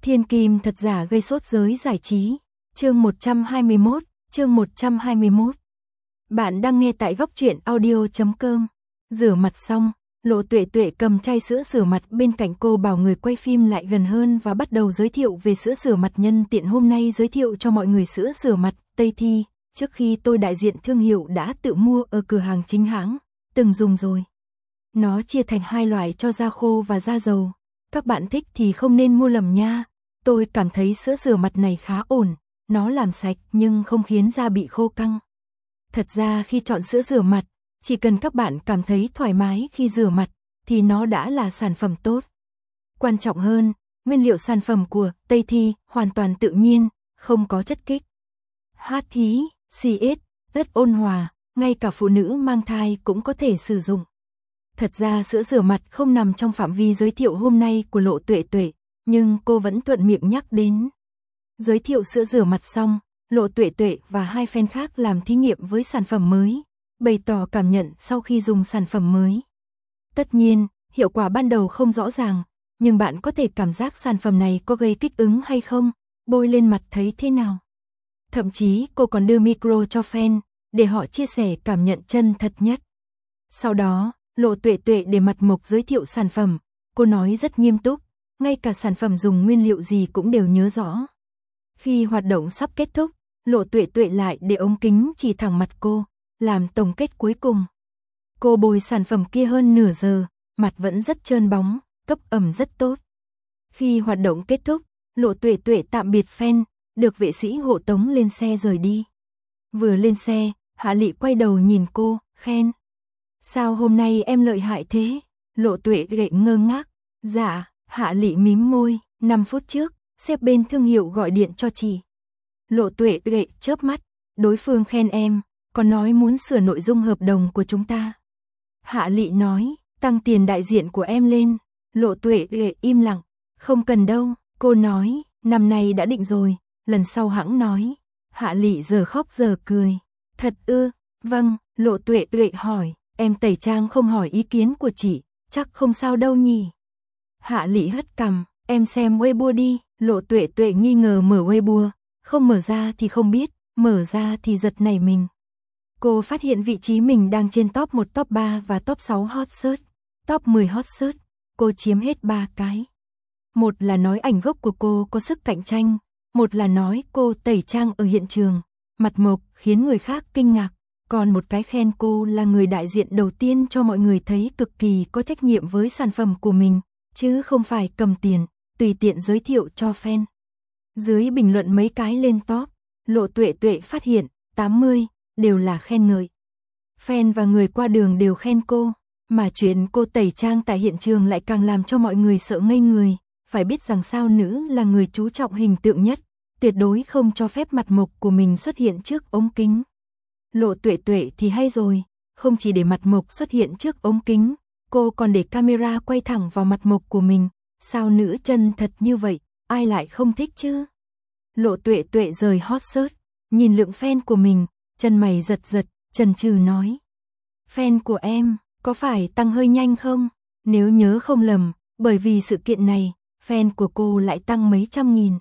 Thiên kim thật giả gây sốt giới giải trí. Chương 121, chương 121. Bạn đang nghe tại góc truyện audio.com. Rửa mặt xong, Lộ Tuệ Tuệ cầm chai sữa rửa mặt bên cạnh cô, bảo người quay phim lại gần hơn và bắt đầu giới thiệu về sữa rửa mặt. Nhân tiện hôm nay giới thiệu cho mọi người sữa rửa mặt Tây Thi, trước khi tôi đại diện thương hiệu đã tự mua ở cửa hàng chính hãng, từng dùng rồi. Nó chia thành hai loại cho da khô và da dầu. Các bạn thích thì không nên mua lầm nha. Tôi cảm thấy sữa rửa mặt này khá ổn, nó làm sạch nhưng không khiến da bị khô căng. Thật ra khi chọn sữa rửa mặt, chỉ cần các bạn cảm thấy thoải mái khi rửa mặt, thì nó đã là sản phẩm tốt. Quan trọng hơn, nguyên liệu sản phẩm của Tây Thi hoàn toàn tự nhiên, không có chất kích. HTC, rất ôn hòa, ngay cả phụ nữ mang thai cũng có thể sử dụng. Thật ra sữa rửa mặt không nằm trong phạm vi giới thiệu hôm nay của Lộ Tuệ Tuệ, nhưng cô vẫn thuận miệng nhắc đến. Giới thiệu sữa rửa mặt xong, Lộ Tuệ Tuệ và hai fan khác làm thí nghiệm với sản phẩm mới, bày tỏ cảm nhận sau khi dùng sản phẩm mới. Tất nhiên, hiệu quả ban đầu không rõ ràng, nhưng bạn có thể cảm giác sản phẩm này có gây kích ứng hay không, bôi lên mặt thấy thế nào. Thậm chí cô còn đưa micro cho fan, để họ chia sẻ cảm nhận chân thật nhất. Sau đó, Lộ Tuệ Tuệ để mặt mộc giới thiệu sản phẩm, cô nói rất nghiêm túc, ngay cả sản phẩm dùng nguyên liệu gì cũng đều nhớ rõ. Khi hoạt động sắp kết thúc, Lộ Tuệ Tuệ lại để ống kính chỉ thẳng mặt cô, làm tổng kết cuối cùng. Cô bôi sản phẩm kia hơn nửa giờ, mặt vẫn rất trơn bóng, cấp ẩm rất tốt. Khi hoạt động kết thúc, Lộ Tuệ Tuệ tạm biệt fan, được vệ sĩ hộ tống lên xe rời đi. Vừa lên xe, Hạ Lị quay đầu nhìn cô, khen. Sao hôm nay em lợi hại thế? Lộ Tuệ Tuệ ngơ ngác. Dạ, Hạ Lị mím môi, 5 phút trước, sếp bên thương hiệu gọi điện cho chị. Lộ Tuệ Tuệ chớp mắt, đối phương khen em, còn nói muốn sửa nội dung hợp đồng của chúng ta. Hạ Lị nói, tăng tiền đại diện của em lên. Lộ Tuệ Tuệ im lặng, không cần đâu, cô nói, năm nay đã định rồi, lần sau hãng nói. Hạ Lị giờ khóc giờ cười. Thật ư? Vâng. Lộ Tuệ Tuệ hỏi, em tẩy trang không hỏi ý kiến của chị, chắc không sao đâu nhỉ? Hạ Lị hất cằm, em xem Weibo đi. Lộ Tuệ Tuệ nghi ngờ mở Weibo, không mở ra thì không biết, mở ra thì giật nảy mình. Cô phát hiện vị trí mình đang trên top 1, top 3 và top 6 hot search, top 10 hot search, cô chiếm hết 3 cái. Một là nói ảnh gốc của cô có sức cạnh tranh, một là nói cô tẩy trang ở hiện trường, mặt mộc khiến người khác kinh ngạc, còn một cái khen cô là người đại diện đầu tiên cho mọi người thấy cực kỳ có trách nhiệm với sản phẩm của mình, chứ không phải cầm tiền, tùy tiện giới thiệu cho fan. Dưới bình luận mấy cái lên top, Lộ Tuệ Tuệ phát hiện, 80, đều là khen ngợi. Fan và người qua đường đều khen cô, mà chuyện cô tẩy trang tại hiện trường lại càng làm cho mọi người sợ ngây người, phải biết rằng sao nữ là người chú trọng hình tượng nhất, tuyệt đối không cho phép mặt mộc của mình xuất hiện trước ống kính. Lộ Tuệ Tuệ thì hay rồi, không chỉ để mặt mộc xuất hiện trước ống kính, cô còn để camera quay thẳng vào mặt mộc của mình, sao nữ chân thật như vậy, ai lại không thích chứ? Lộ Tuệ Tuệ rời hot search, nhìn lượng fan của mình, chân mày giật giật, chần chừ nói. Fan của em, có phải tăng hơi nhanh không? Nếu nhớ không lầm, bởi vì sự kiện này, fan của cô lại tăng mấy trăm nghìn.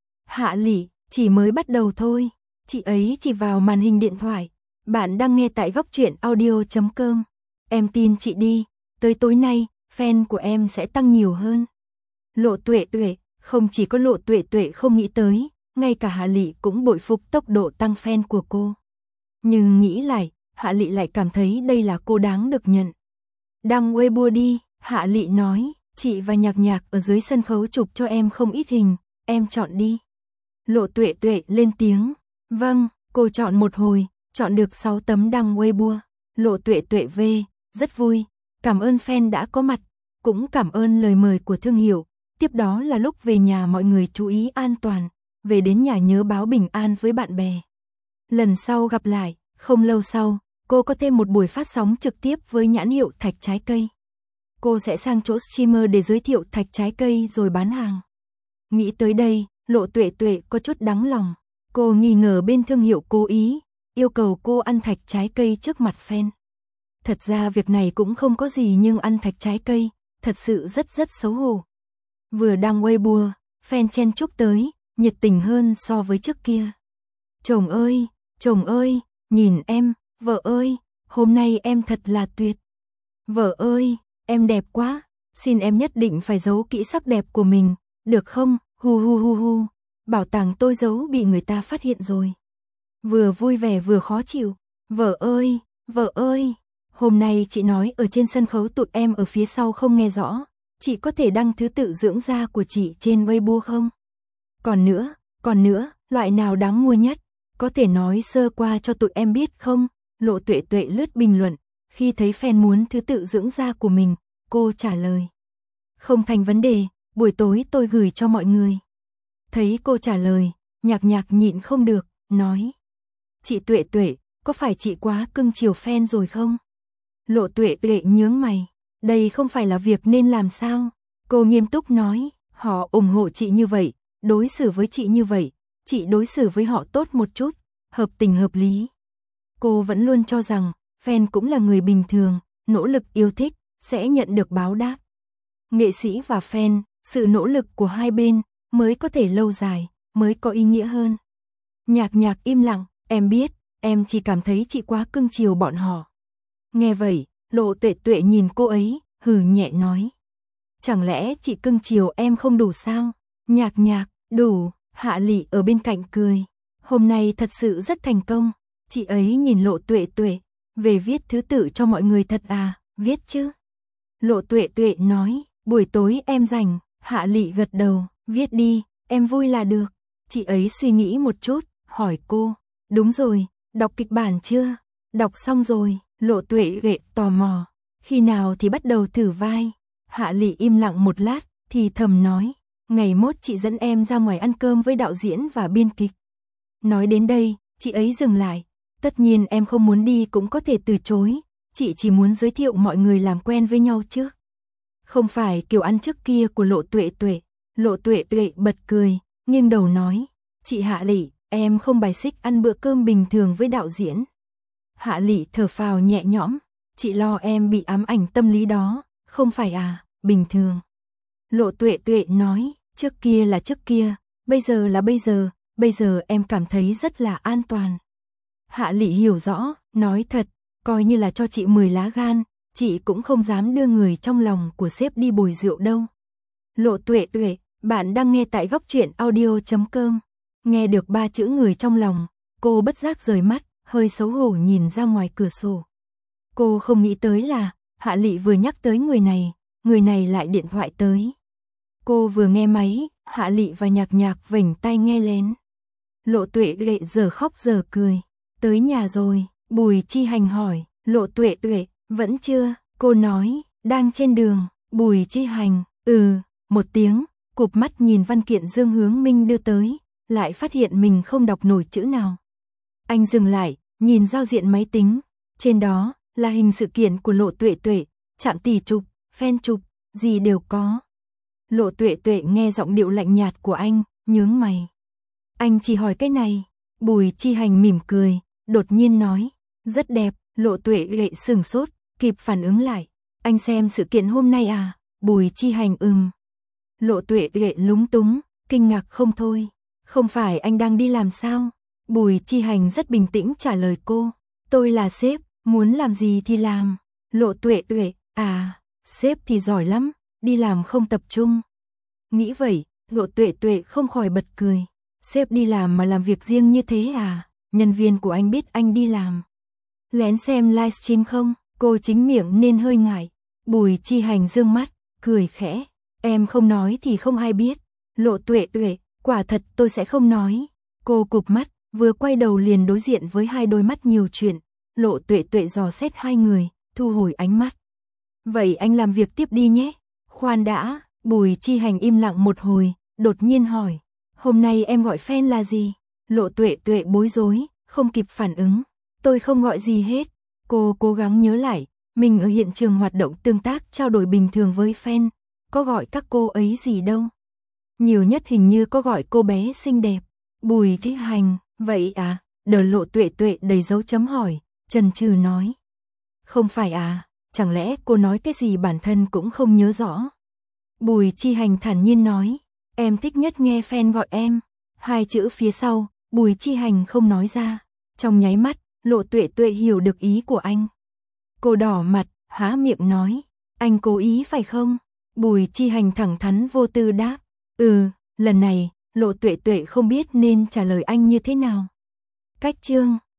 Hạ Lị, chỉ mới bắt đầu thôi, chị ấy chỉ vào màn hình điện thoại. Bạn đang nghe tại góc truyện audio.com. Em tin chị đi, tới tối nay, fan của em sẽ tăng nhiều hơn. Lộ Tuệ Tuệ, không chỉ có Lộ Tuệ Tuệ không nghĩ tới, ngay cả Hạ Lị cũng bội phục tốc độ tăng fan của cô. Nhưng nghĩ lại, Hạ Lị lại cảm thấy đây là cô đáng được nhận. Đăng Weibo đi, Hạ Lị nói, chị và Nhạc Nhạc ở dưới sân khấu chụp cho em không ít hình, em chọn đi. Lộ Tuệ Tuệ lên tiếng, vâng, cô chọn một hồi, chọn được 6 tấm đăng Weibo. Lộ Tuệ Tuệ về, rất vui, cảm ơn fan đã có mặt, cũng cảm ơn lời mời của thương hiệu. Tiếp đó là lúc về nhà mọi người chú ý an toàn, về đến nhà nhớ báo bình an với bạn bè. Lần sau gặp lại, không lâu sau, cô có thêm một buổi phát sóng trực tiếp với nhãn hiệu Thạch Trái Cây. Cô sẽ sang chỗ streamer để giới thiệu thạch trái cây rồi bán hàng. Nghĩ tới đây, Lộ Tuệ Tuệ có chút đắng lòng. Cô nghi ngờ bên thương hiệu cố ý, yêu cầu cô ăn thạch trái cây trước mặt fan. Thật ra việc này cũng không có gì nhưng ăn thạch trái cây, thật sự rất xấu hổ. Vừa đăng Weibo, fan chen chúc tới, nhiệt tình hơn so với trước kia. Chồng ơi, nhìn em, vợ ơi, hôm nay em thật là tuyệt. Vợ ơi, em đẹp quá, xin em nhất định phải giấu kỹ sắc đẹp của mình, được không? Hu hu hu hu, bảo tàng tôi giấu bị người ta phát hiện rồi. Vừa vui vẻ vừa khó chịu, vợ ơi, hôm nay chị nói ở trên sân khấu tụi em ở phía sau không nghe rõ, chị có thể đăng thứ tự dưỡng da của chị trên Weibo không? Còn nữa, loại nào đáng mua nhất, có thể nói sơ qua cho tụi em biết không? Lộ Tuệ Tuệ lướt bình luận, khi thấy fan muốn thứ tự dưỡng da của mình, cô trả lời. Không thành vấn đề, buổi tối tôi gửi cho mọi người. Thấy cô trả lời, Nhạc Nhạc nhịn không được, nói. Chị Tuệ Tuệ, có phải chị quá cưng chiều fan rồi không? Lộ Tuệ Tuệ nhướng mày, đây không phải là việc nên làm sao? Cô nghiêm túc nói, họ ủng hộ chị như vậy, đối xử với chị như vậy, chị đối xử với họ tốt một chút, hợp tình hợp lý. Cô vẫn luôn cho rằng, fan cũng là người bình thường, nỗ lực yêu thích, sẽ nhận được báo đáp. Nghệ sĩ và fan, sự nỗ lực của hai bên, mới có thể lâu dài, mới có ý nghĩa hơn. Nhạc Nhạc im lặng, em biết, em chỉ cảm thấy chị quá cưng chiều bọn họ. Nghe vậy, Lộ Tuệ Tuệ nhìn cô ấy, hừ nhẹ nói. Chẳng lẽ chị cưng chiều em không đủ sao? Nhạc Nhạc, đủ, Hạ Lị ở bên cạnh cười. Hôm nay thật sự rất thành công. Chị ấy nhìn Lộ Tuệ Tuệ, về viết thứ tự cho mọi người thật à, viết chứ. Lộ Tuệ Tuệ nói, buổi tối em rảnh, Hạ Lị gật đầu, viết đi, em vui là được. Chị ấy suy nghĩ một chút, hỏi cô, đúng rồi, đọc kịch bản chưa? Đọc xong rồi, Lộ Tuệ Tuệ tò mò, khi nào thì bắt đầu thử vai? Hạ Lị im lặng một lát, thì thầm nói, ngày mốt chị dẫn em ra ngoài ăn cơm với đạo diễn và biên kịch. Nói đến đây, chị ấy dừng lại, tất nhiên em không muốn đi cũng có thể từ chối, chị chỉ muốn giới thiệu mọi người làm quen với nhau trước. Không phải kiểu ăn trước kia của Lộ Tuệ Tuệ. Lộ Tuệ Tuệ bật cười, nghiêng đầu nói, chị Hạ Lị, em không bài xích ăn bữa cơm bình thường với đạo diễn. Hạ Lị thở phào nhẹ nhõm, chị lo em bị ám ảnh tâm lý đó, không phải à, bình thường. Lộ Tuệ Tuệ nói, trước kia là trước kia, bây giờ là bây giờ em cảm thấy rất là an toàn. Hạ Lị hiểu rõ, nói thật, coi như là cho chị 10 lá gan, chị cũng không dám đưa người trong lòng của sếp đi bồi rượu đâu. Lộ Tuệ Tuệ, bạn đang nghe tại góc truyện audio.com. Nghe được 3 chữ người trong lòng, cô bất giác rời mắt, hơi xấu hổ nhìn ra ngoài cửa sổ. Cô không nghĩ tới là, Hạ Lị vừa nhắc tới người này lại điện thoại tới. Cô vừa nghe máy, Hạ Lị và Nhạc Nhạc vểnh tai nghe lén. Lộ Tuệ Tuệ giờ khóc giờ cười. Tới nhà rồi, Bùi Chi Hành hỏi, Lộ Tuệ Tuệ, vẫn chưa, cô nói, đang trên đường. Bùi Chi Hành, một tiếng, cụp mắt nhìn văn kiện Dương Hướng Minh đưa tới, lại phát hiện mình không đọc nổi chữ nào. Anh dừng lại, nhìn giao diện máy tính, trên đó là hình sự kiện của Lộ Tuệ Tuệ, trạm tỷ chụp, fan chụp, gì đều có. Lộ Tuệ Tuệ nghe giọng điệu lạnh nhạt của anh, nhướng mày. Anh chỉ hỏi cái này. Bùi Chi Hành mỉm cười, đột nhiên nói, rất đẹp. Lộ Tuệ Tuệ sừng sốt, kịp phản ứng lại. Anh xem sự kiện hôm nay à? Bùi Chi Hành Lộ Tuệ Tuệ lúng túng, kinh ngạc không thôi. Không phải anh đang đi làm sao? Bùi Chi Hành rất bình tĩnh trả lời cô. Tôi là sếp, muốn làm gì thì làm. Lộ Tuệ Tuệ, sếp thì giỏi lắm, đi làm không tập trung. Nghĩ vậy, Lộ Tuệ Tuệ không khỏi bật cười. Sếp đi làm mà làm việc riêng như thế à? Nhân viên của anh biết anh đi làm. Lén xem livestream không? Cô chính miệng nên hơi ngại. Bùi Chi Hành dương mắt, cười khẽ. Em không nói thì không ai biết. Lộ Tuệ Tuệ, quả thật tôi sẽ không nói. Cô cụp mắt, vừa quay đầu liền đối diện với hai đôi mắt nhiều chuyện. Lộ Tuệ Tuệ dò xét hai người, thu hồi ánh mắt. Vậy anh làm việc tiếp đi nhé. Khoan đã, Bùi Chi Hành im lặng một hồi, đột nhiên hỏi. Hôm nay em gọi fan là gì? Lộ Tuệ Tuệ bối rối, không kịp phản ứng. Tôi không gọi gì hết. Cô cố gắng nhớ lại, mình ở hiện trường hoạt động tương tác trao đổi bình thường với fan. Có gọi các cô ấy gì đâu. Nhiều nhất hình như có gọi cô bé xinh đẹp. Bùi Chi Hành, vậy à? Đờ Lộ Tuệ Tuệ đầy dấu chấm hỏi, chần chừ nói. Không phải à, chẳng lẽ cô nói cái gì bản thân cũng không nhớ rõ. Bùi Chi Hành thản nhiên nói, Em thích nhất nghe fan gọi em. Hai chữ phía sau, Bùi Chi Hành không nói ra. Trong nháy mắt, Lộ Tuệ Tuệ hiểu được ý của anh. Cô đỏ mặt, há miệng nói. Anh cố ý phải không? Bùi Chi Hành thẳng thắn vô tư đáp. Lần này, Lộ Tuệ Tuệ không biết nên trả lời anh như thế nào. Cách chương